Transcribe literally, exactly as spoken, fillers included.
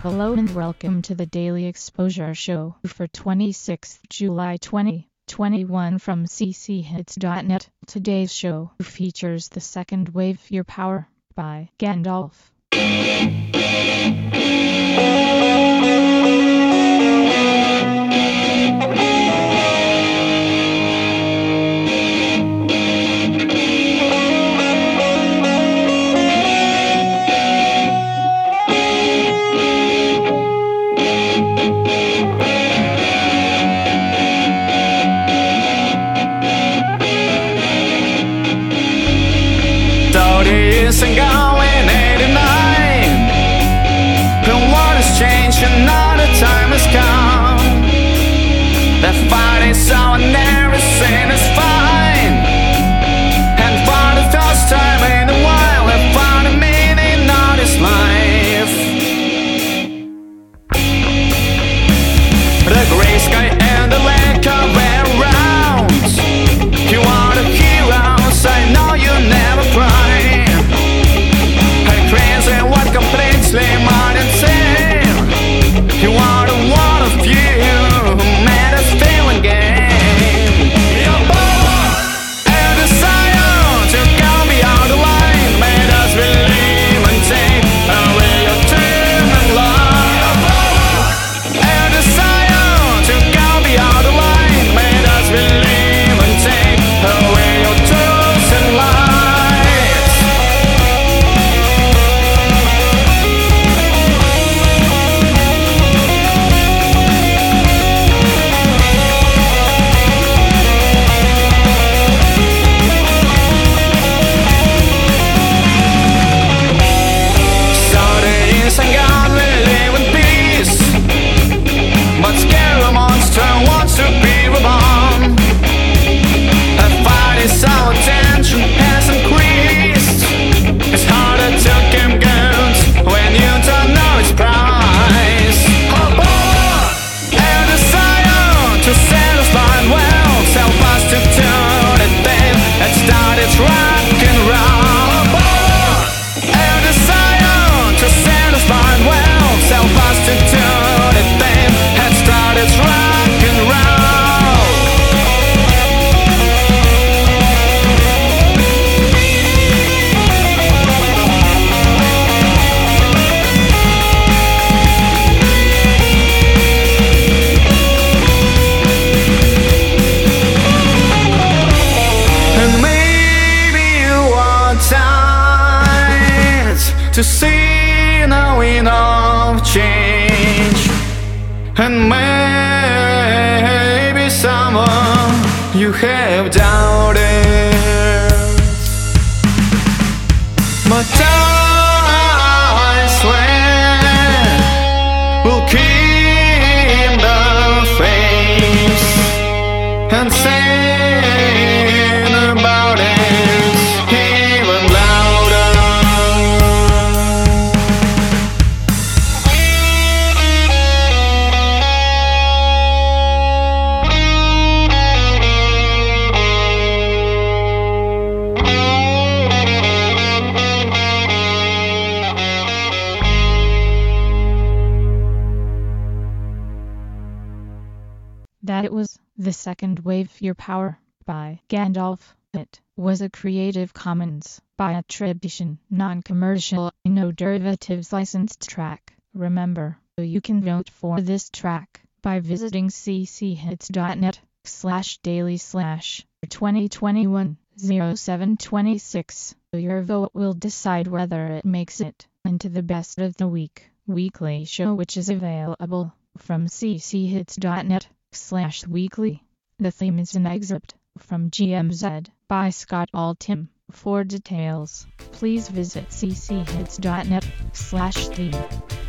Hello and welcome to the Daily Exposure Show for twenty-sixth of July twenty twenty-one from c c hits dot net. Today's show features The Second Wave Your Power by Gandalf. Years ago in eighty-nine, the world has changed and now the time has come. The fight is on, everything is fine. And for the first time in a while, I found a meaning of this life. The gray sky and the lake are very round. You are the heroes, I know you never cry. Completely mind insane. You are the one of you who made us feel again. Your power and desire to go beyond the line made us believe and take away your dream and love. Your power and desire to go beyond the line made us believe and take away your truths and lies. To see the wind of change, and maybe someone you have doubted, but I swear we'll keep the faith and sing about it even louder. That it was The Second Wave Your Power by Gandalf. It was a Creative Commons by attribution, non-commercial, no derivatives licensed track. Remember, you can vote for this track by visiting c c hits dot net slash daily slash twenty twenty-one oh seven twenty-six. Your vote will decide whether it makes it into the best of the week weekly show, which is available from c c hits dot net slash weekly. The theme is an excerpt from G M Z by Scott Altham. For details, please visit c c hits dot net slash theme.